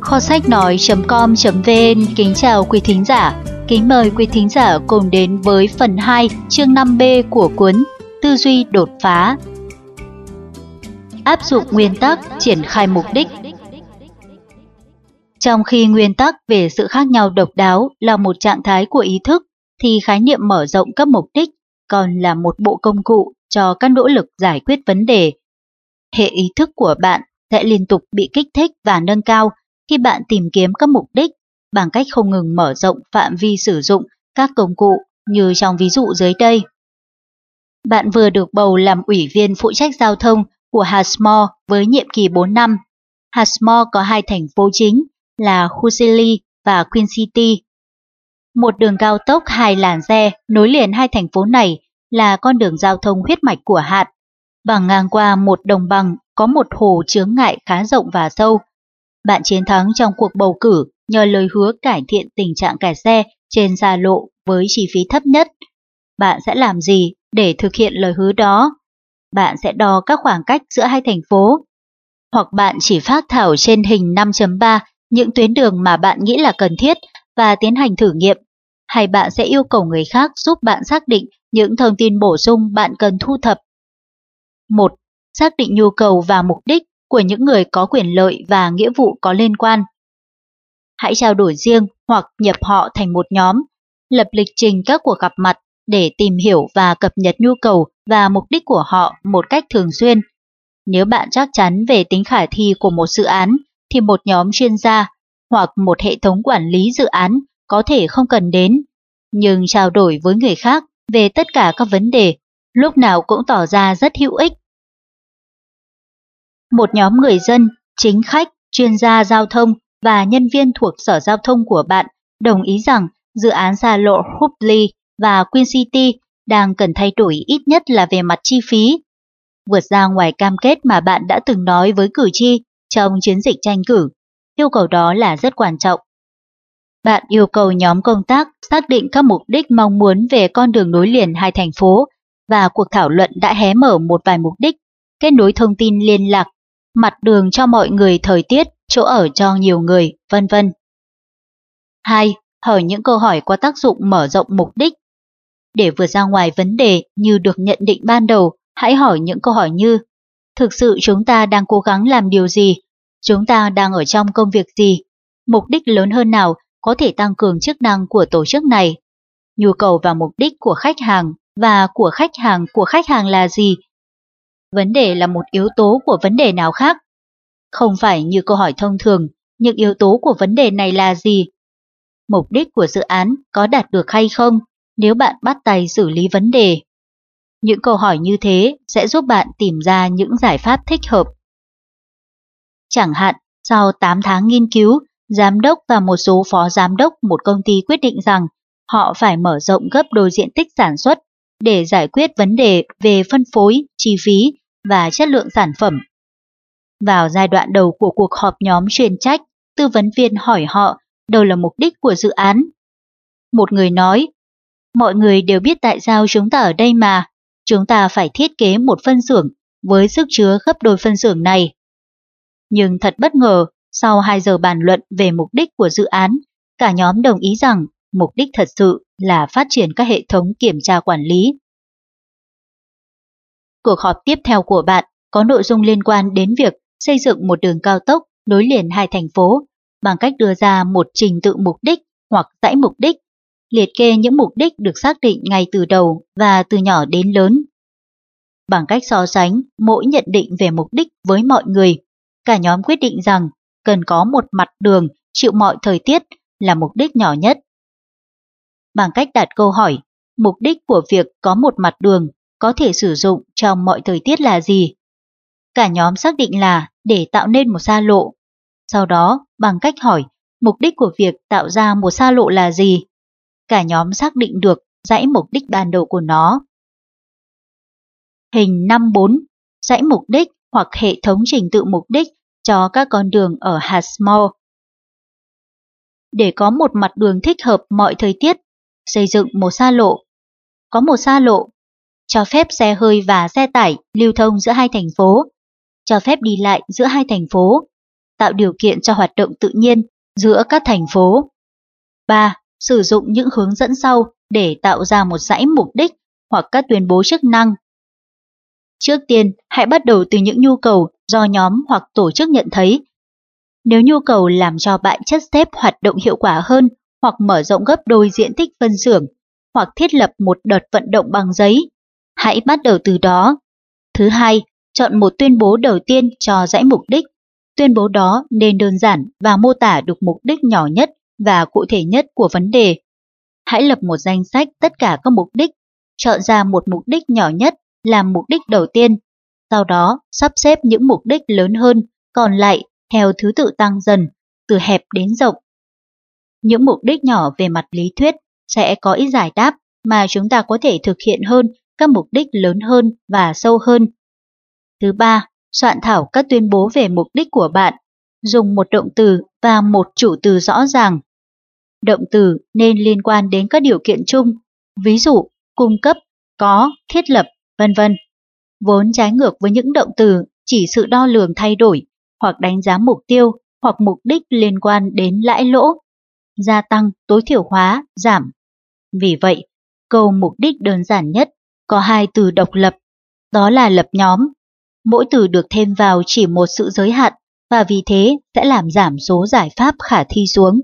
Kho sách nói.com.vn kính chào quý thính giả. Kính mời quý thính giả cùng đến với phần 2 chương 5B của cuốn Tư duy đột phá. Áp dụng nguyên tắc, triển khai mục đích. Trong khi nguyên tắc về sự khác nhau độc đáo là một trạng thái của ý thức, thì khái niệm mở rộng các mục đích còn là một bộ công cụ cho các nỗ lực giải quyết vấn đề. Hệ ý thức của bạn sẽ liên tục bị kích thích và nâng cao khi bạn tìm kiếm các mục đích bằng cách không ngừng mở rộng phạm vi sử dụng các công cụ như trong ví dụ dưới đây. Bạn vừa được bầu làm ủy viên phụ trách giao thông của Hashmore với nhiệm kỳ 4 năm. Hashmore có hai thành phố chính là Hussein và Queen City. Một đường cao tốc 2 làn xe nối liền hai thành phố này là con đường giao thông huyết mạch của hạt. Bằng ngang qua một đồng bằng có một hồ chướng ngại khá rộng và sâu. Bạn chiến thắng trong cuộc bầu cử nhờ lời hứa cải thiện tình trạng kẹt xe trên xa lộ với chi phí thấp nhất. Bạn sẽ làm gì để thực hiện lời hứa đó? Bạn sẽ đo các khoảng cách giữa hai thành phố. Hoặc bạn chỉ phác thảo trên hình 5.3 những tuyến đường mà bạn nghĩ là cần thiết và tiến hành thử nghiệm. Hay bạn sẽ yêu cầu người khác giúp bạn xác định những thông tin bổ sung bạn cần thu thập. 1. Xác định nhu cầu và mục đích của những người có quyền lợi và nghĩa vụ có liên quan. Hãy trao đổi riêng hoặc nhập họ thành một nhóm, lập lịch trình các cuộc gặp mặt để tìm hiểu và cập nhật nhu cầu và mục đích của họ một cách thường xuyên. Nếu bạn chắc chắn về tính khả thi của một dự án, thì một nhóm chuyên gia hoặc một hệ thống quản lý dự án có thể không cần đến, nhưng trao đổi với người khác về tất cả các vấn đề lúc nào cũng tỏ ra rất hữu ích. Một nhóm người dân, chính khách, chuyên gia giao thông và nhân viên thuộc sở giao thông của bạn đồng ý rằng dự án xa lộ Hubli và Queen City đang cần thay đổi ít nhất là về mặt chi phí. Vượt ra ngoài cam kết mà bạn đã từng nói với cử tri trong chiến dịch tranh cử, yêu cầu đó là rất quan trọng. Bạn yêu cầu nhóm công tác xác định các mục đích mong muốn về con đường nối liền hai thành phố, và cuộc thảo luận đã hé mở một vài mục đích: kết nối thông tin liên lạc, mặt đường cho mọi người, thời tiết, chỗ ở cho nhiều người, vân vân. 2. Hỏi những câu hỏi có tác dụng mở rộng mục đích. Để vượt ra ngoài vấn đề như được nhận định ban đầu, hãy hỏi những câu hỏi như: thực sự chúng ta đang cố gắng làm điều gì? Chúng ta đang ở trong công việc gì? Mục đích lớn hơn nào có thể tăng cường chức năng của tổ chức này? Nhu cầu và mục đích của khách hàng và của khách hàng là gì? Vấn đề là một yếu tố của vấn đề nào khác? Không phải như câu hỏi thông thường, những yếu tố của vấn đề này là gì? Mục đích của dự án có đạt được hay không nếu bạn bắt tay xử lý vấn đề? Những câu hỏi như thế sẽ giúp bạn tìm ra những giải pháp thích hợp. Chẳng hạn, sau 8 tháng nghiên cứu, giám đốc và một số phó giám đốc một công ty quyết định rằng họ phải mở rộng gấp đôi diện tích sản xuất để giải quyết vấn đề về phân phối, chi phí và chất lượng sản phẩm. Vào giai đoạn đầu của cuộc họp nhóm chuyên trách, tư vấn viên hỏi họ đâu là mục đích của dự án. Một người nói: mọi người đều biết tại sao chúng ta ở đây mà, chúng ta phải thiết kế một phân xưởng với sức chứa gấp đôi phân xưởng này. Nhưng thật bất ngờ, sau 2 giờ bàn luận về mục đích của dự án, cả nhóm đồng ý rằng mục đích thật sự là phát triển các hệ thống kiểm tra quản lý. Cuộc họp tiếp theo của bạn có nội dung liên quan đến việc xây dựng một đường cao tốc nối liền hai thành phố bằng cách đưa ra một trình tự mục đích hoặc dãy mục đích, liệt kê những mục đích được xác định ngay từ đầu và từ nhỏ đến lớn. Bằng cách so sánh mỗi nhận định về mục đích với mọi người, cả nhóm quyết định rằng cần có một mặt đường chịu mọi thời tiết là mục đích nhỏ nhất. Bằng cách đặt câu hỏi, mục đích của việc có một mặt đường có thể sử dụng trong mọi thời tiết là gì? Cả nhóm xác định là để tạo nên một xa lộ. Sau đó, bằng cách hỏi, mục đích của việc tạo ra một xa lộ là gì? Cả nhóm xác định được dãy mục đích ban đầu của nó. Hình 5.4. Dãy mục đích hoặc hệ thống trình tự mục đích cho các con đường ở Hashmore. Để có một mặt đường thích hợp mọi thời tiết, xây dựng một xa lộ. Có một xa lộ, cho phép xe hơi và xe tải lưu thông giữa hai thành phố, cho phép đi lại giữa hai thành phố, tạo điều kiện cho hoạt động tự nhiên giữa các thành phố. 3. Sử dụng những hướng dẫn sau để tạo ra một dãy mục đích hoặc các tuyên bố chức năng. Trước tiên, hãy bắt đầu từ những nhu cầu do nhóm hoặc tổ chức nhận thấy. Nếu nhu cầu làm cho bãi chất xếp hoạt động hiệu quả hơn, hoặc mở rộng gấp đôi diện tích phân xưởng, hoặc thiết lập một đợt vận động bằng giấy, hãy bắt đầu từ đó. Thứ hai, chọn một tuyên bố đầu tiên cho dãy mục đích. Tuyên bố đó nên đơn giản và mô tả được mục đích nhỏ nhất và cụ thể nhất của vấn đề. Hãy lập một danh sách tất cả các mục đích, chọn ra một mục đích nhỏ nhất làm mục đích đầu tiên, sau đó sắp xếp những mục đích lớn hơn còn lại theo thứ tự tăng dần, từ hẹp đến rộng. Những mục đích nhỏ về mặt lý thuyết sẽ có ít giải đáp mà chúng ta có thể thực hiện hơn các mục đích lớn hơn và sâu hơn. Thứ ba, soạn thảo các tuyên bố về mục đích của bạn. Dùng một động từ và một chủ từ rõ ràng. Động từ nên liên quan đến các điều kiện chung, ví dụ cung cấp, có, thiết lập, vân vân. Vốn trái ngược với những động từ chỉ sự đo lường thay đổi, hoặc đánh giá mục tiêu, hoặc mục đích liên quan đến lãi lỗ, gia tăng, tối thiểu hóa, giảm. Vì vậy, câu mục đích đơn giản nhất có hai từ độc lập, đó là lập nhóm. Mỗi từ được thêm vào chỉ một sự giới hạn, và vì thế sẽ làm giảm số giải pháp khả thi xuống.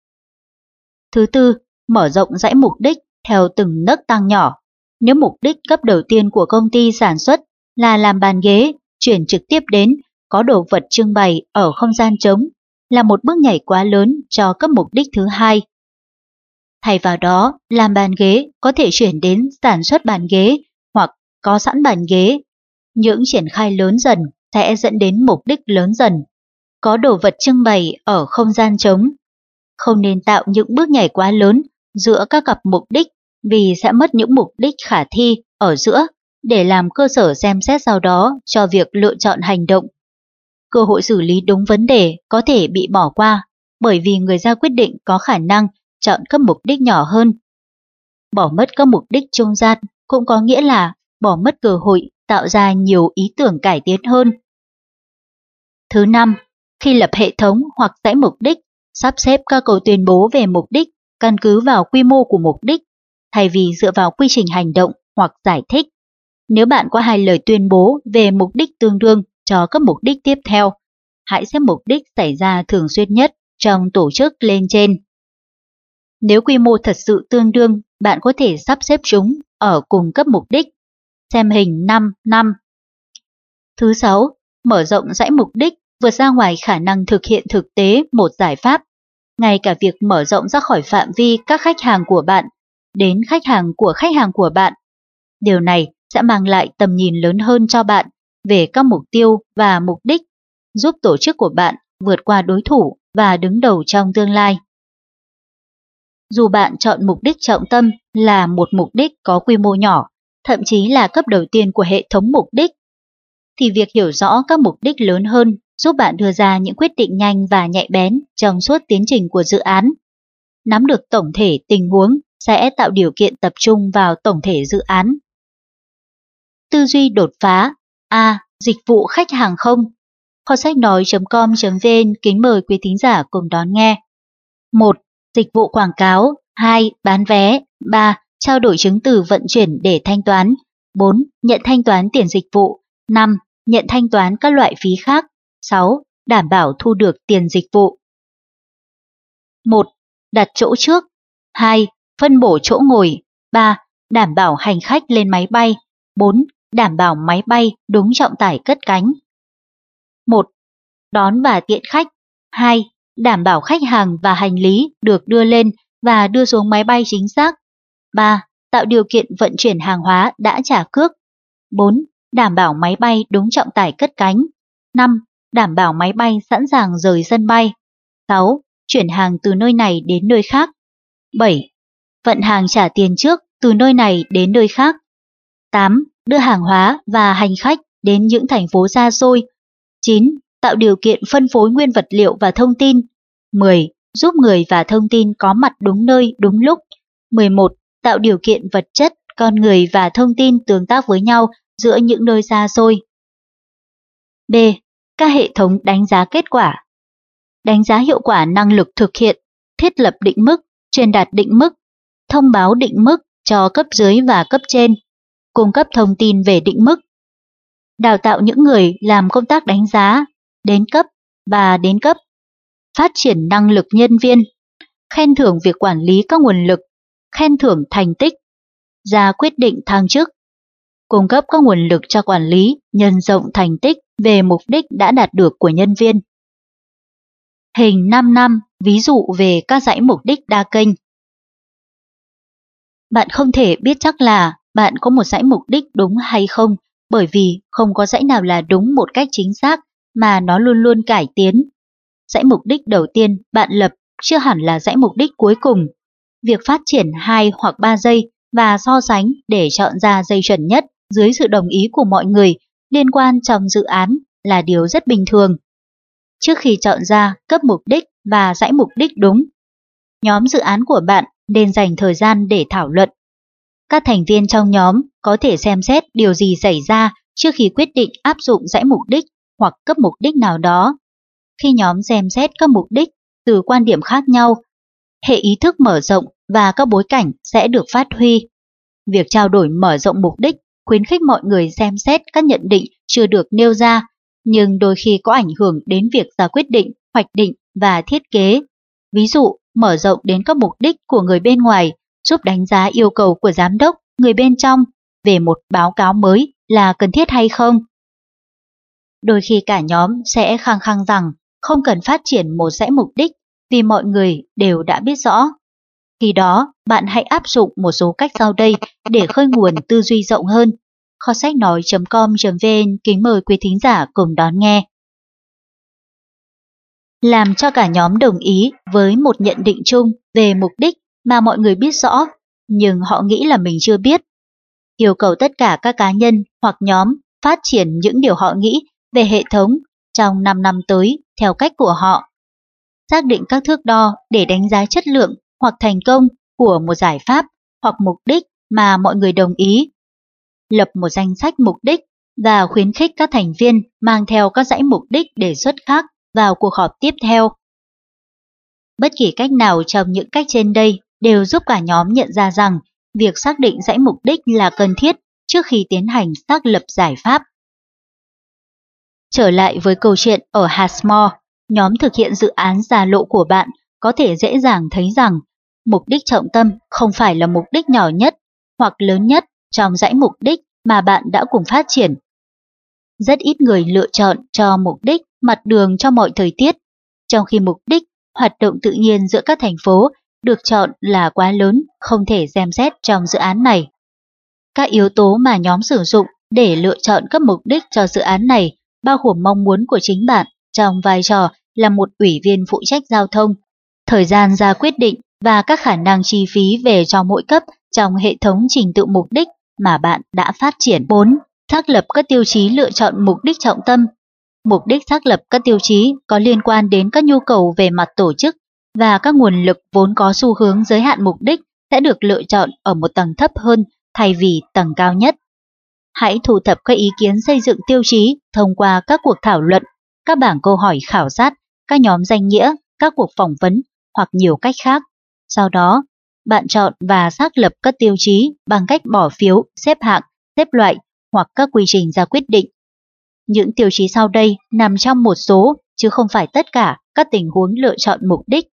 Thứ tư, mở rộng dãy mục đích theo từng nấc tăng nhỏ. Nếu mục đích cấp đầu tiên của công ty sản xuất là làm bàn ghế, chuyển trực tiếp đến có đồ vật trưng bày ở không gian trống, là một bước nhảy quá lớn cho các mục đích thứ hai. Thay vào đó, làm bàn ghế có thể chuyển đến sản xuất bàn ghế hoặc có sẵn bàn ghế. Những triển khai lớn dần sẽ dẫn đến mục đích lớn dần. Có đồ vật trưng bày ở không gian trống. Không nên tạo những bước nhảy quá lớn giữa các cặp mục đích vì sẽ mất những mục đích khả thi ở giữa để làm cơ sở xem xét sau đó cho việc lựa chọn hành động. Cơ hội xử lý đúng vấn đề có thể bị bỏ qua bởi vì người ra quyết định có khả năng chọn các mục đích nhỏ hơn. Bỏ mất các mục đích trung gian cũng có nghĩa là bỏ mất cơ hội tạo ra nhiều ý tưởng cải tiến hơn. Thứ năm, khi lập hệ thống hoặc dãy mục đích, sắp xếp các câu tuyên bố về mục đích căn cứ vào quy mô của mục đích, thay vì dựa vào quy trình hành động hoặc giải thích. Nếu bạn có hai lời tuyên bố về mục đích tương đương cho các mục đích tiếp theo, hãy xếp mục đích xảy ra thường xuyên nhất trong tổ chức lên trên. Nếu quy mô thật sự tương đương, bạn có thể sắp xếp chúng ở cùng cấp mục đích. Xem hình 5.5. Thứ 6. Mở rộng dãy mục đích vượt ra ngoài khả năng thực hiện thực tế một giải pháp, ngay cả việc mở rộng ra khỏi phạm vi các khách hàng của bạn đến khách hàng của bạn. Điều này sẽ mang lại tầm nhìn lớn hơn cho bạn về các mục tiêu và mục đích, giúp tổ chức của bạn vượt qua đối thủ và đứng đầu trong tương lai. Dù bạn chọn mục đích trọng tâm là một mục đích có quy mô nhỏ, thậm chí là cấp đầu tiên của hệ thống mục đích, thì việc hiểu rõ các mục đích lớn hơn giúp bạn đưa ra những quyết định nhanh và nhạy bén trong suốt tiến trình của dự án. Nắm được tổng thể tình huống sẽ tạo điều kiện tập trung vào tổng thể dự án. Tư duy đột phá. A. Dịch vụ khách hàng không. Kho sách nói.com.vn kính mời quý thính giả cùng đón nghe. 1. Dịch vụ quảng cáo. 2. Bán vé. 3. Trao đổi chứng từ vận chuyển để thanh toán. 4. Nhận thanh toán tiền dịch vụ. 5. Nhận thanh toán các loại phí khác. 6. Đảm bảo thu được tiền dịch vụ. 1. Đặt chỗ trước. 2. Phân bổ chỗ ngồi. 3. Đảm bảo hành khách lên máy bay. 4. Đảm bảo máy bay đúng trọng tải cất cánh. 1. Đón và tiện khách. 2. Đảm bảo khách hàng và hành lý được đưa lên và đưa xuống máy bay chính xác. 3. Tạo điều kiện vận chuyển hàng hóa đã trả cước. 4. Đảm bảo máy bay đúng trọng tải cất cánh. 5. Đảm bảo máy bay sẵn sàng rời sân bay. 6. Chuyển hàng từ nơi này đến nơi khác. 7. Vận hàng trả tiền trước từ nơi này đến nơi khác. 8. Đưa hàng hóa và hành khách đến những thành phố xa xôi. 9. Tạo điều kiện phân phối nguyên vật liệu và thông tin. 10. Giúp người và thông tin có mặt đúng nơi, đúng lúc. 11. Tạo điều kiện vật chất, con người và thông tin tương tác với nhau giữa những nơi xa xôi. B. Các hệ thống đánh giá kết quả. đánh giá hiệu quả năng lực thực hiện, thiết lập định mức, truyền đạt định mức, thông báo định mức cho cấp dưới và cấp trên, cung cấp thông tin về định mức, đào tạo những người làm công tác đánh giá, đến cấp, phát triển năng lực nhân viên, khen thưởng việc quản lý các nguồn lực, khen thưởng thành tích, ra quyết định thăng chức, cung cấp các nguồn lực cho quản lý, nhân rộng thành tích về mục đích đã đạt được của nhân viên. Hình 5 năm, ví dụ về các dãy mục đích đa kênh. Bạn không thể biết chắc là bạn có một dãy mục đích đúng hay không, bởi vì không có dãy nào là đúng một cách chính xác mà nó luôn luôn cải tiến. Dãy mục đích đầu tiên bạn lập chưa hẳn là dãy mục đích cuối cùng. Việc phát triển 2 hoặc 3 dây và so sánh để chọn ra dây chuẩn nhất dưới sự đồng ý của mọi người liên quan trong dự án là điều rất bình thường. Trước khi chọn ra cấp mục đích và dãy mục đích đúng, nhóm dự án của bạn nên dành thời gian để thảo luận. Các thành viên trong nhóm có thể xem xét điều gì xảy ra trước khi quyết định áp dụng dãy mục đích hoặc cấp mục đích nào đó. Khi nhóm xem xét các mục đích từ quan điểm khác nhau, hệ ý thức mở rộng và các bối cảnh sẽ được phát huy. Việc trao đổi mở rộng mục đích khuyến khích mọi người xem xét các nhận định chưa được nêu ra, nhưng đôi khi có ảnh hưởng đến việc ra quyết định, hoạch định và thiết kế. Ví dụ, mở rộng đến các mục đích của người bên ngoài, giúp đánh giá yêu cầu của giám đốc, người bên trong về một báo cáo mới là cần thiết hay không. Đôi khi cả nhóm sẽ khăng khăng rằng không cần phát triển một dãy mục đích vì mọi người đều đã biết rõ. Khi đó, bạn hãy áp dụng một số cách sau đây để khơi nguồn tư duy rộng hơn. Kho sách nói.com.vn kính mời quý thính giả cùng đón nghe. Làm cho cả nhóm đồng ý với một nhận định chung về mục đích mà mọi người biết rõ, nhưng họ nghĩ là mình chưa biết. Yêu cầu tất cả các cá nhân hoặc nhóm phát triển những điều họ nghĩ về hệ thống trong 5 năm tới theo cách của họ. Xác định các thước đo để đánh giá chất lượng hoặc thành công của một giải pháp hoặc mục đích mà mọi người đồng ý. Lập một danh sách mục đích và khuyến khích các thành viên mang theo các dãy mục đích đề xuất khác vào cuộc họp tiếp theo. Bất kỳ cách nào trong những cách trên đây đều giúp cả nhóm nhận ra rằng việc xác định dãy mục đích là cần thiết trước khi tiến hành xác lập giải pháp. Trở lại với câu chuyện ở Hashmore, nhóm thực hiện dự án xa lộ của bạn có thể dễ dàng thấy rằng mục đích trọng tâm không phải là mục đích nhỏ nhất hoặc lớn nhất trong dãy mục đích mà bạn đã cùng phát triển. Rất ít người lựa chọn cho mục đích mặt đường cho mọi thời tiết, trong khi mục đích hoạt động tự nhiên giữa các thành phố được chọn là quá lớn, không thể xem xét trong dự án này. Các yếu tố mà nhóm sử dụng để lựa chọn các mục đích cho dự án này bao gồm mong muốn của chính bạn trong vai trò là một ủy viên phụ trách giao thông, thời gian ra quyết định và các khả năng chi phí về cho mỗi cấp trong hệ thống trình tự mục đích mà bạn đã phát triển. 4. Xác lập các tiêu chí lựa chọn mục đích trọng tâm. Mục đích xác lập các tiêu chí có liên quan đến các nhu cầu về mặt tổ chức và các nguồn lực vốn có xu hướng giới hạn mục đích sẽ được lựa chọn ở một tầng thấp hơn thay vì tầng cao nhất. Hãy thu thập các ý kiến xây dựng tiêu chí thông qua các cuộc thảo luận, các bảng câu hỏi khảo sát, các nhóm danh nghĩa, các cuộc phỏng vấn hoặc nhiều cách khác. Sau đó, bạn chọn và xác lập các tiêu chí bằng cách bỏ phiếu, xếp hạng, xếp loại hoặc các quy trình ra quyết định. Những tiêu chí sau đây nằm trong một số, chứ không phải tất cả các tình huống lựa chọn mục đích.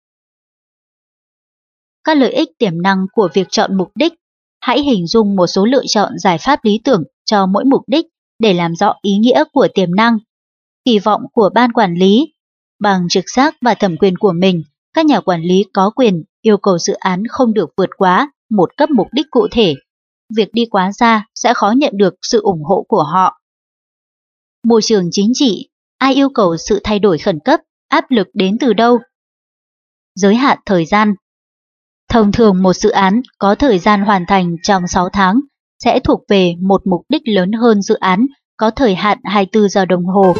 Các lợi ích tiềm năng của việc chọn mục đích. Hãy hình dung một số lựa chọn giải pháp lý tưởng cho mỗi mục đích để làm rõ ý nghĩa của tiềm năng. Kỳ vọng của ban quản lý. Bằng trực giác và thẩm quyền của mình, các nhà quản lý có quyền yêu cầu dự án không được vượt quá một cấp mục đích cụ thể. Việc đi quá xa sẽ khó nhận được sự ủng hộ của họ. Môi trường chính trị. Ai yêu cầu sự thay đổi khẩn cấp, áp lực đến từ đâu? Giới hạn thời gian. Thông thường một dự án có thời gian hoàn thành trong 6 tháng sẽ thuộc về một mục đích lớn hơn dự án có thời hạn 24 giờ đồng hồ.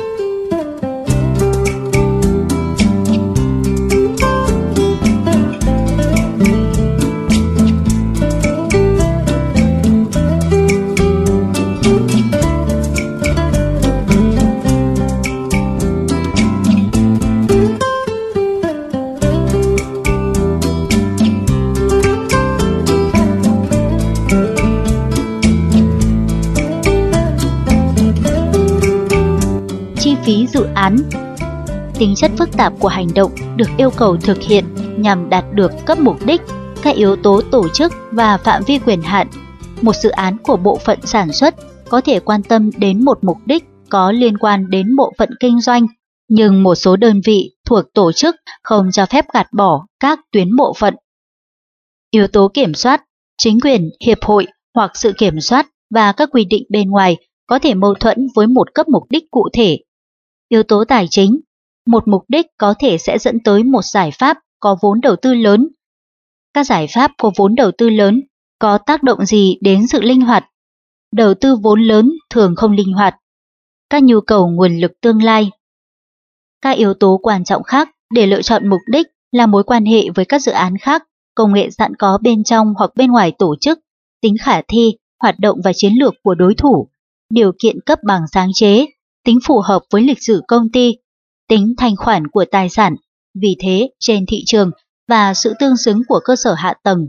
án. Tính chất phức tạp của hành động được yêu cầu thực hiện nhằm đạt được cấp mục đích, các yếu tố tổ chức và phạm vi quyền hạn. Một dự án của bộ phận sản xuất có thể quan tâm đến một mục đích có liên quan đến bộ phận kinh doanh, nhưng một số đơn vị thuộc tổ chức không cho phép gạt bỏ các tuyến bộ phận. Yếu tố kiểm soát, chính quyền, hiệp hội hoặc sự kiểm soát và các quy định bên ngoài có thể mâu thuẫn với một cấp mục đích cụ thể. Yếu tố tài chính, một mục đích có thể sẽ dẫn tới một giải pháp có vốn đầu tư lớn. Các giải pháp có vốn đầu tư lớn có tác động gì đến sự linh hoạt? Đầu tư vốn lớn thường không linh hoạt. Các nhu cầu nguồn lực tương lai. Các yếu tố quan trọng khác để lựa chọn mục đích là mối quan hệ với các dự án khác, công nghệ sẵn có bên trong hoặc bên ngoài tổ chức, tính khả thi, hoạt động và chiến lược của đối thủ, điều kiện cấp bằng sáng chế, tính phù hợp với lịch sử công ty, tính thanh khoản của tài sản, vị thế trên thị trường và sự tương xứng của cơ sở hạ tầng.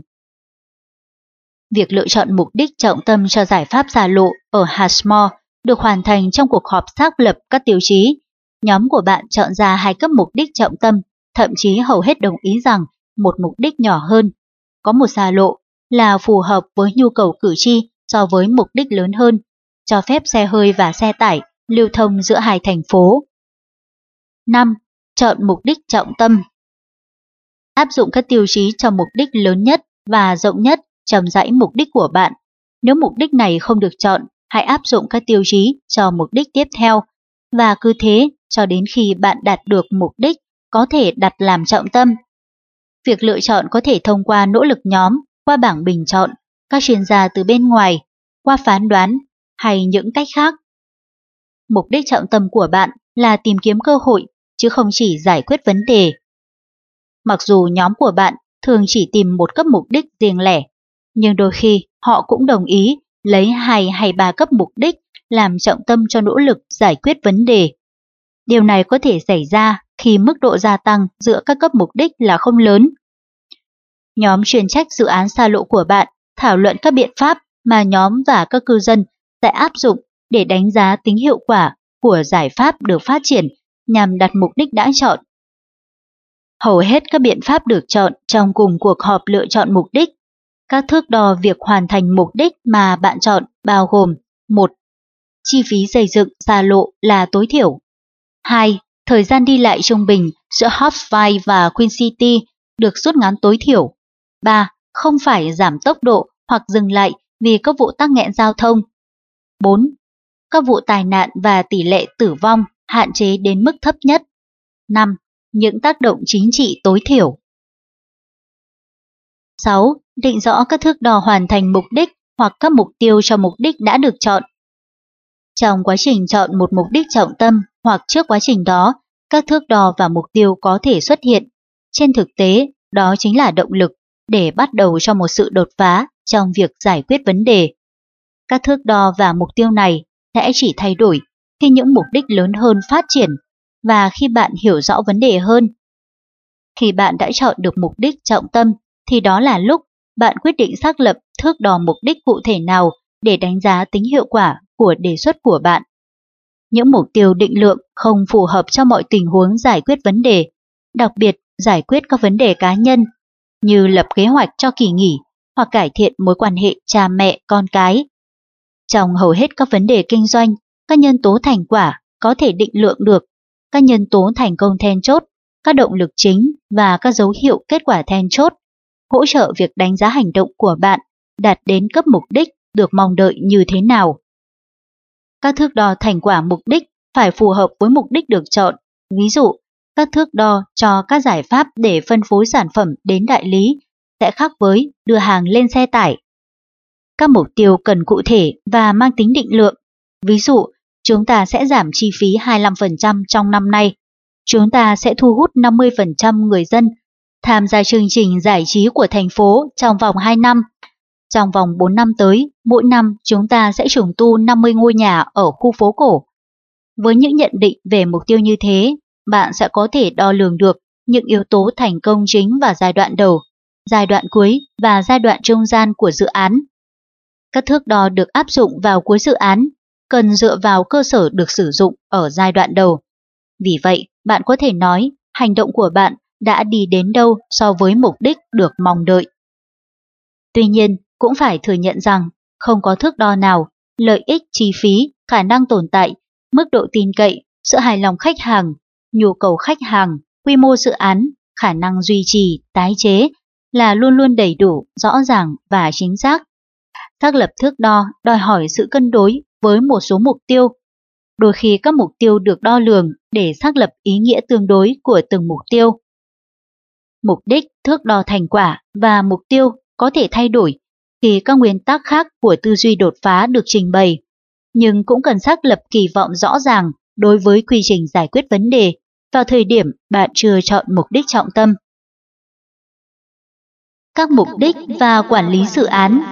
Việc lựa chọn mục đích trọng tâm cho giải pháp xa lộ ở Hashmore được hoàn thành trong cuộc họp xác lập các tiêu chí. Nhóm của bạn chọn ra 2 cấp mục đích trọng tâm, thậm chí hầu hết đồng ý rằng một mục đích nhỏ hơn, có một xa lộ, là phù hợp với nhu cầu cử tri so với mục đích lớn hơn, cho phép xe hơi và xe tải lưu thông giữa hai thành phố. 5. Chọn mục đích trọng tâm. Áp dụng các tiêu chí cho mục đích lớn nhất và rộng nhất trong dãy mục đích của bạn. Nếu mục đích này không được chọn, hãy áp dụng các tiêu chí cho mục đích tiếp theo, và cứ thế cho đến khi bạn đạt được mục đích có thể đặt làm trọng tâm. Việc lựa chọn có thể thông qua nỗ lực nhóm, qua bảng bình chọn, các chuyên gia từ bên ngoài, qua phán đoán hay những cách khác. Mục đích trọng tâm của bạn là tìm kiếm cơ hội, chứ không chỉ giải quyết vấn đề. Mặc dù nhóm của bạn thường chỉ tìm một cấp mục đích riêng lẻ, nhưng đôi khi họ cũng đồng ý lấy 2 hay 3 cấp mục đích làm trọng tâm cho nỗ lực giải quyết vấn đề. Điều này có thể xảy ra khi mức độ gia tăng giữa các cấp mục đích là không lớn. Nhóm chuyên trách dự án xa lộ của bạn thảo luận các biện pháp mà nhóm và các cư dân sẽ áp dụng để đánh giá tính hiệu quả của giải pháp được phát triển nhằm đặt mục đích đã chọn. Hầu hết các biện pháp được chọn trong cùng cuộc họp lựa chọn mục đích. Các thước đo việc hoàn thành mục đích mà bạn chọn bao gồm: 1. Chi phí xây dựng xa lộ là tối thiểu. 2. Thời gian đi lại trung bình giữa Hopsville và Queen City được rút ngắn tối thiểu. 3. Không phải giảm tốc độ hoặc dừng lại vì các vụ tắc nghẽn giao thông. 4. Các vụ tai nạn và tỷ lệ tử vong hạn chế đến mức thấp nhất. 5. Những tác động chính trị tối thiểu. 6. Định rõ các thước đo hoàn thành mục đích hoặc các mục tiêu cho mục đích đã được chọn. Trong quá trình chọn một mục đích trọng tâm hoặc trước quá trình đó, các thước đo và mục tiêu có thể xuất hiện. Trên thực tế, đó chính là động lực để bắt đầu cho một sự đột phá trong việc giải quyết vấn đề. Các thước đo và mục tiêu này sẽ chỉ thay đổi khi những mục đích lớn hơn phát triển và khi bạn hiểu rõ vấn đề hơn. Khi bạn đã chọn được mục đích trọng tâm, thì đó là lúc bạn quyết định xác lập thước đo mục đích cụ thể nào để đánh giá tính hiệu quả của đề xuất của bạn. Những mục tiêu định lượng không phù hợp cho mọi tình huống giải quyết vấn đề, đặc biệt giải quyết các vấn đề cá nhân, như lập kế hoạch cho kỳ nghỉ hoặc cải thiện mối quan hệ cha mẹ con cái. Trong hầu hết các vấn đề kinh doanh, các nhân tố thành quả có thể định lượng được, các nhân tố thành công then chốt, các động lực chính và các dấu hiệu kết quả then chốt, hỗ trợ việc đánh giá hành động của bạn đạt đến cấp mục đích được mong đợi như thế nào. Các thước đo thành quả mục đích phải phù hợp với mục đích được chọn. Ví dụ, các thước đo cho các giải pháp để phân phối sản phẩm đến đại lý sẽ khác với đưa hàng lên xe tải. Các mục tiêu cần cụ thể và mang tính định lượng. Ví dụ, chúng ta sẽ giảm chi phí 25% trong năm nay. Chúng ta sẽ thu hút 50% người dân tham gia chương trình giải trí của thành phố trong vòng 2 năm. Trong vòng 4 năm tới, mỗi năm chúng ta sẽ trùng tu 50 ngôi nhà ở khu phố cổ. Với những nhận định về mục tiêu như thế, bạn sẽ có thể đo lường được những yếu tố thành công chính vào giai đoạn đầu, giai đoạn cuối và giai đoạn trung gian của dự án. Các thước đo được áp dụng vào cuối dự án cần dựa vào cơ sở được sử dụng ở giai đoạn đầu. Vì vậy, bạn có thể nói hành động của bạn đã đi đến đâu so với mục đích được mong đợi. Tuy nhiên, cũng phải thừa nhận rằng không có thước đo nào, lợi ích, chi phí, khả năng tồn tại, mức độ tin cậy, sự hài lòng khách hàng, nhu cầu khách hàng, quy mô dự án, khả năng duy trì, tái chế là luôn luôn đầy đủ, rõ ràng và chính xác. Xác lập thước đo đòi hỏi sự cân đối với một số mục tiêu. Đôi khi các mục tiêu được đo lường để xác lập ý nghĩa tương đối của từng mục tiêu. Mục đích, thước đo thành quả và mục tiêu có thể thay đổi khi các nguyên tắc khác của tư duy đột phá được trình bày, nhưng cũng cần xác lập kỳ vọng rõ ràng đối với quy trình giải quyết vấn đề vào thời điểm bạn chưa chọn mục đích trọng tâm. Các mục đích và quản lý dự án.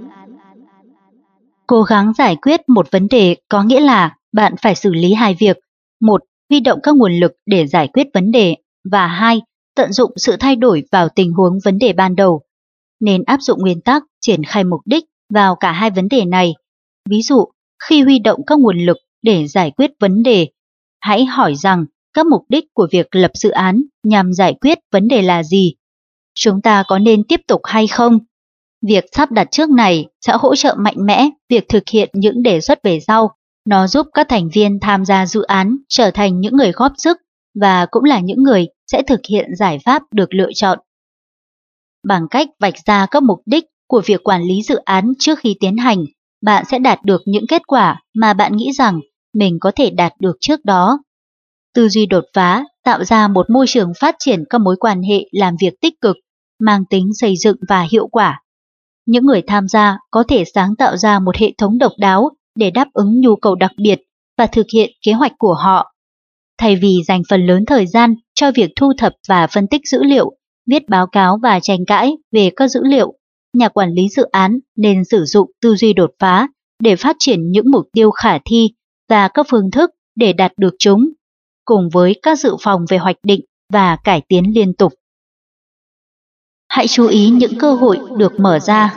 Cố gắng giải quyết một vấn đề có nghĩa là bạn phải xử lý hai việc: một, huy động các nguồn lực để giải quyết vấn đề, và hai, tận dụng sự thay đổi vào tình huống vấn đề ban đầu. Nên áp dụng nguyên tắc triển khai mục đích vào cả hai vấn đề này. Ví dụ, khi huy động các nguồn lực để giải quyết vấn đề, hãy hỏi rằng các mục đích của việc lập dự án nhằm giải quyết vấn đề là gì? Chúng ta có nên tiếp tục hay không? Việc sắp đặt trước này sẽ hỗ trợ mạnh mẽ việc thực hiện những đề xuất về sau. Nó giúp các thành viên tham gia dự án trở thành những người góp sức và cũng là những người sẽ thực hiện giải pháp được lựa chọn. Bằng cách vạch ra các mục đích của việc quản lý dự án trước khi tiến hành, bạn sẽ đạt được những kết quả mà bạn nghĩ rằng mình có thể đạt được trước đó. Tư duy đột phá tạo ra một môi trường phát triển các mối quan hệ làm việc tích cực, mang tính xây dựng và hiệu quả. Những người tham gia có thể sáng tạo ra một hệ thống độc đáo để đáp ứng nhu cầu đặc biệt và thực hiện kế hoạch của họ. Thay vì dành phần lớn thời gian cho việc thu thập và phân tích dữ liệu, viết báo cáo và tranh cãi về các dữ liệu, nhà quản lý dự án nên sử dụng tư duy đột phá để phát triển những mục tiêu khả thi và các phương thức để đạt được chúng, cùng với các dự phòng về hoạch định và cải tiến liên tục. Hãy chú ý những cơ hội được mở ra.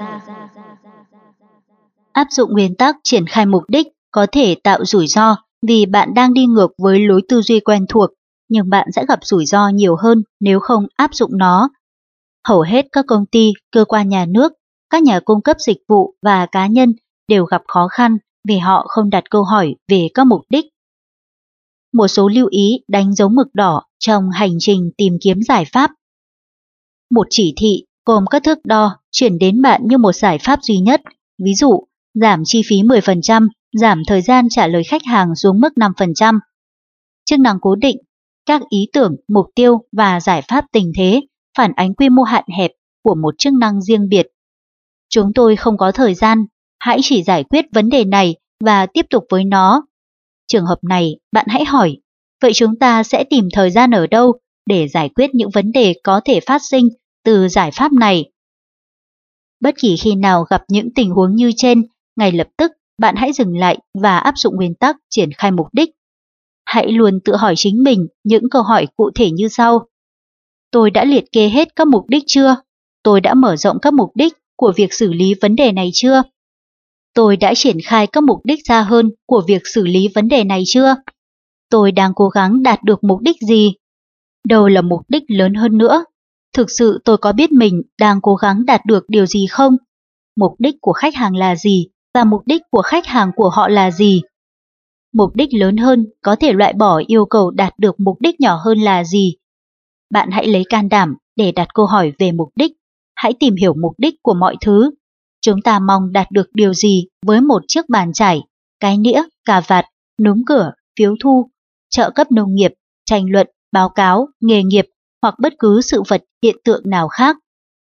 Áp dụng nguyên tắc triển khai mục đích có thể tạo rủi ro vì bạn đang đi ngược với lối tư duy quen thuộc, nhưng bạn sẽ gặp rủi ro nhiều hơn nếu không áp dụng nó. Hầu hết các công ty, cơ quan nhà nước, các nhà cung cấp dịch vụ và cá nhân đều gặp khó khăn vì họ không đặt câu hỏi về các mục đích. Một số lưu ý đánh dấu mực đỏ trong hành trình tìm kiếm giải pháp. Một chỉ thị gồm các thước đo chuyển đến bạn như một giải pháp duy nhất, ví dụ giảm chi phí 10%, giảm thời gian trả lời khách hàng xuống mức 5%. Chức năng cố định, các ý tưởng, mục tiêu và giải pháp tình thế phản ánh quy mô hạn hẹp của một chức năng riêng biệt. Chúng tôi không có thời gian, hãy chỉ giải quyết vấn đề này và tiếp tục với nó. Trường hợp này, bạn hãy hỏi, vậy chúng ta sẽ tìm thời gian ở đâu để giải quyết những vấn đề có thể phát sinh từ giải pháp này? Bất kỳ khi nào gặp những tình huống như trên, ngay lập tức bạn hãy dừng lại và áp dụng nguyên tắc triển khai mục đích. Hãy luôn tự hỏi chính mình những câu hỏi cụ thể như sau. Tôi đã liệt kê hết các mục đích chưa? Tôi đã mở rộng các mục đích của việc xử lý vấn đề này chưa? Tôi đã triển khai các mục đích xa hơn của việc xử lý vấn đề này chưa? Tôi đang cố gắng đạt được mục đích gì? Đâu là mục đích lớn hơn nữa? Thực sự tôi có biết mình đang cố gắng đạt được điều gì không? Mục đích của khách hàng là gì và mục đích của khách hàng của họ là gì? Mục đích lớn hơn có thể loại bỏ yêu cầu đạt được mục đích nhỏ hơn là gì? Bạn hãy lấy can đảm để đặt câu hỏi về mục đích. Hãy tìm hiểu mục đích của mọi thứ. Chúng ta mong đạt được điều gì với một chiếc bàn chải, cái nĩa, cà vạt, núm cửa, phiếu thu, trợ cấp nông nghiệp, tranh luận, báo cáo, nghề nghiệp hoặc bất cứ sự vật hiện tượng nào khác.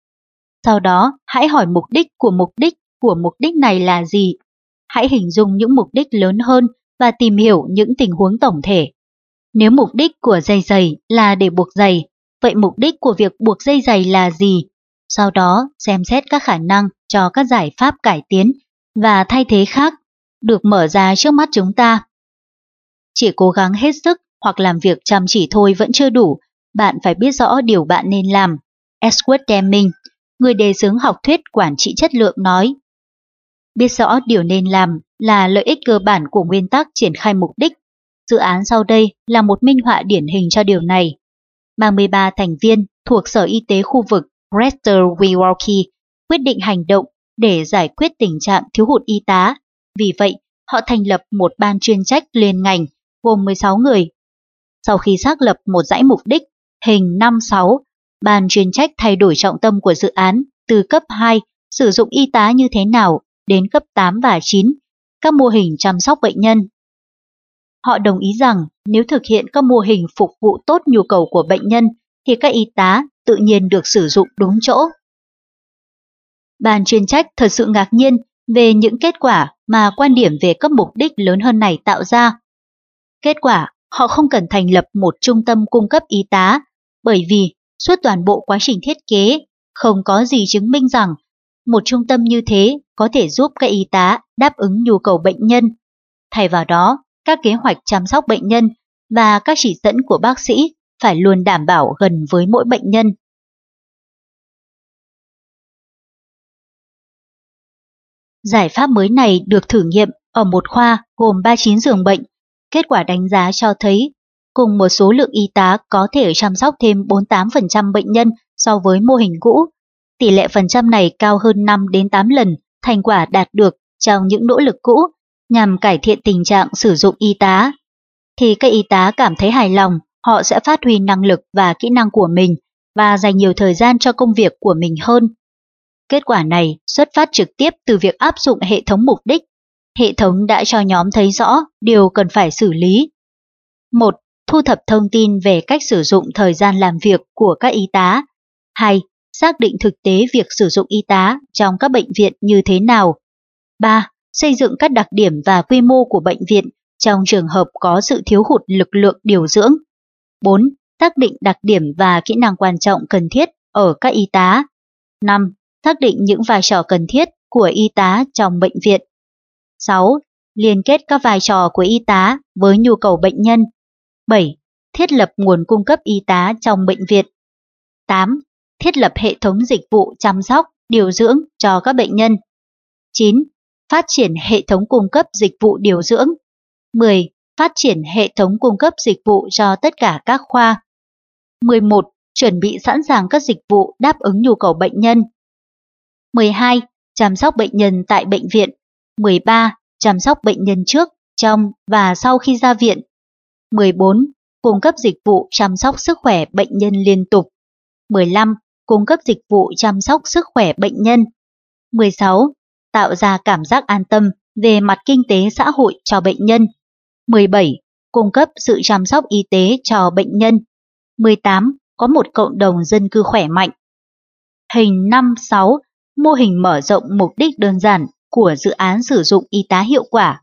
Sau đó, hãy hỏi mục đích của mục đích này là gì? Hãy hình dung những mục đích lớn hơn và tìm hiểu những tình huống tổng thể. Nếu mục đích của dây giày là để buộc giày, vậy mục đích của việc buộc dây giày là gì? Sau đó, xem xét các khả năng cho các giải pháp cải tiến và thay thế khác được mở ra trước mắt chúng ta. Chỉ cố gắng hết sức hoặc làm việc chăm chỉ thôi vẫn chưa đủ, bạn phải biết rõ điều bạn nên làm. Edward Deming, người đề xướng học thuyết quản trị chất lượng nói, biết rõ điều nên làm là lợi ích cơ bản của nguyên tắc triển khai mục đích. Dự án sau đây là một minh họa điển hình cho điều này. 33 thành viên thuộc Sở Y tế khu vực Greater Milwaukee quyết định hành động để giải quyết tình trạng thiếu hụt y tá. Vì vậy, họ thành lập một ban chuyên trách liên ngành gồm 16 người. Sau khi xác lập một dãy mục đích hình 5-6, ban chuyên trách thay đổi trọng tâm của dự án từ cấp 2 sử dụng y tá như thế nào đến cấp 8 và 9, các mô hình chăm sóc bệnh nhân. Họ đồng ý rằng nếu thực hiện các mô hình phục vụ tốt nhu cầu của bệnh nhân thì các y tá tự nhiên được sử dụng đúng chỗ. Ban chuyên trách thật sự ngạc nhiên về những kết quả mà quan điểm về các mục đích lớn hơn này tạo ra. Kết quả, họ không cần thành lập một trung tâm cung cấp y tá, bởi vì suốt toàn bộ quá trình thiết kế, không có gì chứng minh rằng một trung tâm như thế có thể giúp các y tá đáp ứng nhu cầu bệnh nhân. Thay vào đó, các kế hoạch chăm sóc bệnh nhân và các chỉ dẫn của bác sĩ phải luôn đảm bảo gần với mỗi bệnh nhân. Giải pháp mới này được thử nghiệm ở một khoa gồm 39 giường bệnh. Kết quả đánh giá cho thấy cùng một số lượng y tá có thể chăm sóc thêm 48% bệnh nhân so với mô hình cũ. Tỷ lệ phần trăm này cao hơn 5 đến 8 lần thành quả đạt được trong những nỗ lực cũ nhằm cải thiện tình trạng sử dụng y tá. Thì các y tá cảm thấy hài lòng, họ sẽ phát huy năng lực và kỹ năng của mình và dành nhiều thời gian cho công việc của mình hơn. Kết quả này xuất phát trực tiếp từ việc áp dụng hệ thống mục đích. Hệ thống đã cho nhóm thấy rõ điều cần phải xử lý. 1. Thu thập thông tin về cách sử dụng thời gian làm việc của các y tá. 2. Xác định thực tế việc sử dụng y tá trong các bệnh viện như thế nào. 3. Xây dựng các đặc điểm và quy mô của bệnh viện trong trường hợp có sự thiếu hụt lực lượng điều dưỡng. 4. Xác định đặc điểm và kỹ năng quan trọng cần thiết ở các y tá. 5. Xác định những vai trò cần thiết của y tá trong bệnh viện. 6. Liên kết các vai trò của y tá với nhu cầu bệnh nhân. 7. Thiết lập nguồn cung cấp y tá trong bệnh viện. 8. Thiết lập hệ thống dịch vụ chăm sóc, điều dưỡng cho các bệnh nhân. 9. Phát triển hệ thống cung cấp dịch vụ điều dưỡng. 10. Phát triển hệ thống cung cấp dịch vụ cho tất cả các khoa. 11. Chuẩn bị sẵn sàng các dịch vụ đáp ứng nhu cầu bệnh nhân. 12. Chăm sóc bệnh nhân tại bệnh viện. 13. Chăm sóc bệnh nhân trước, trong và sau khi ra viện. 14. Cung cấp dịch vụ chăm sóc sức khỏe bệnh nhân liên tục. 15. Cung cấp dịch vụ chăm sóc sức khỏe bệnh nhân. 16. Tạo ra cảm giác an tâm về mặt kinh tế xã hội cho bệnh nhân. 17. Cung cấp sự chăm sóc y tế cho bệnh nhân. 18. Có một cộng đồng dân cư khỏe mạnh. Hình 5-6. Mô hình mở rộng mục đích đơn giản của dự án sử dụng y tá hiệu quả.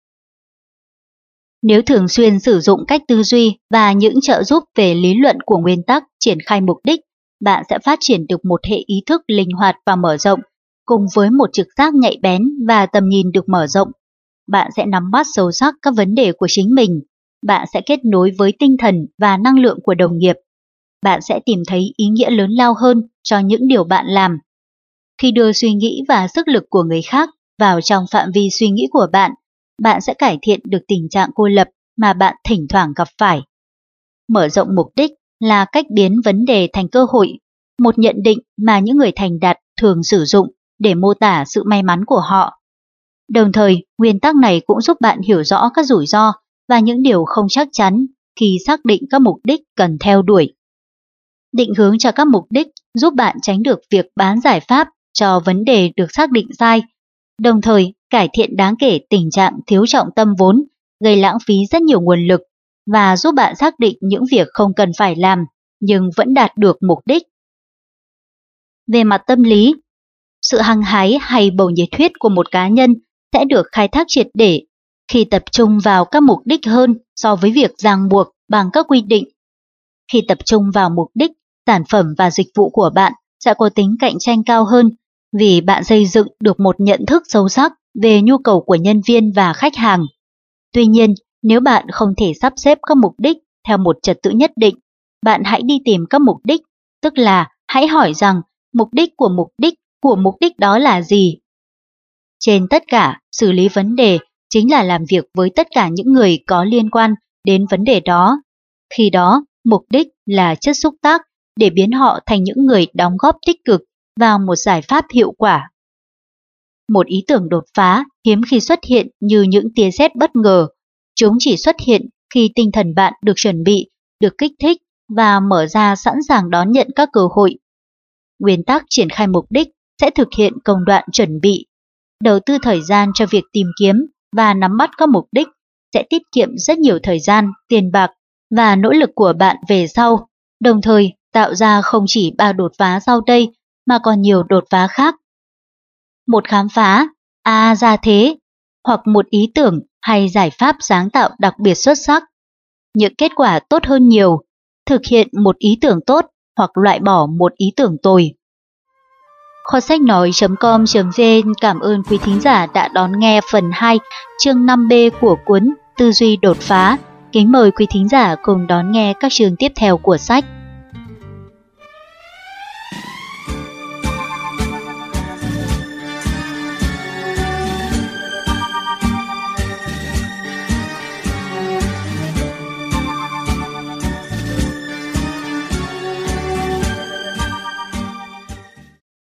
Nếu thường xuyên sử dụng cách tư duy và những trợ giúp về lý luận của nguyên tắc triển khai mục đích, bạn sẽ phát triển được một hệ ý thức linh hoạt và mở rộng, cùng với một trực giác nhạy bén và tầm nhìn được mở rộng. Bạn sẽ nắm bắt sâu sắc các vấn đề của chính mình. Bạn sẽ kết nối với tinh thần và năng lượng của đồng nghiệp. Bạn sẽ tìm thấy ý nghĩa lớn lao hơn cho những điều bạn làm. Khi đưa suy nghĩ và sức lực của người khác vào trong phạm vi suy nghĩ của bạn, bạn sẽ cải thiện được tình trạng cô lập mà bạn thỉnh thoảng gặp phải. Mở rộng mục đích là cách biến vấn đề thành cơ hội, một nhận định mà những người thành đạt thường sử dụng để mô tả sự may mắn của họ. Đồng thời, nguyên tắc này cũng giúp bạn hiểu rõ các rủi ro và những điều không chắc chắn khi xác định các mục đích cần theo đuổi. Định hướng cho các mục đích giúp bạn tránh được việc bán giải pháp cho vấn đề được xác định sai, đồng thời cải thiện đáng kể tình trạng thiếu trọng tâm vốn, gây lãng phí rất nhiều nguồn lực và giúp bạn xác định những việc không cần phải làm nhưng vẫn đạt được mục đích. Về mặt tâm lý, sự hăng hái hay bầu nhiệt huyết của một cá nhân sẽ được khai thác triệt để khi tập trung vào các mục đích hơn so với việc ràng buộc bằng các quy định. Khi tập trung vào mục đích, sản phẩm và dịch vụ của bạn sẽ có tính cạnh tranh cao hơn vì bạn xây dựng được một nhận thức sâu sắc về nhu cầu của nhân viên và khách hàng. Tuy nhiên, nếu bạn không thể sắp xếp các mục đích theo một trật tự nhất định, bạn hãy đi tìm các mục đích, tức là hãy hỏi rằng mục đích của mục đích đó là gì. Trên tất cả, xử lý vấn đề chính là làm việc với tất cả những người có liên quan đến vấn đề đó. Khi đó, mục đích là chất xúc tác để biến họ thành những người đóng góp tích cực vào một giải pháp hiệu quả. Một ý tưởng đột phá hiếm khi xuất hiện như những tia sét bất ngờ. Chúng chỉ xuất hiện khi tinh thần bạn được chuẩn bị, được kích thích và mở ra sẵn sàng đón nhận các cơ hội. Nguyên tắc triển khai mục đích sẽ thực hiện công đoạn chuẩn bị. Đầu tư thời gian cho việc tìm kiếm và nắm bắt các mục đích sẽ tiết kiệm rất nhiều thời gian, tiền bạc và nỗ lực của bạn về sau, đồng thời tạo ra không chỉ 3 đột phá sau đây mà còn nhiều đột phá khác. Một khám phá, ra thế, hoặc một ý tưởng hay giải pháp sáng tạo đặc biệt xuất sắc. Những kết quả tốt hơn nhiều, thực hiện một ý tưởng tốt hoặc loại bỏ một ý tưởng tồi. Kho sách nói.com.vn cảm ơn quý thính giả đã đón nghe phần 2, chương 5B của cuốn Tư duy đột phá. Kính mời quý thính giả cùng đón nghe các chương tiếp theo của sách.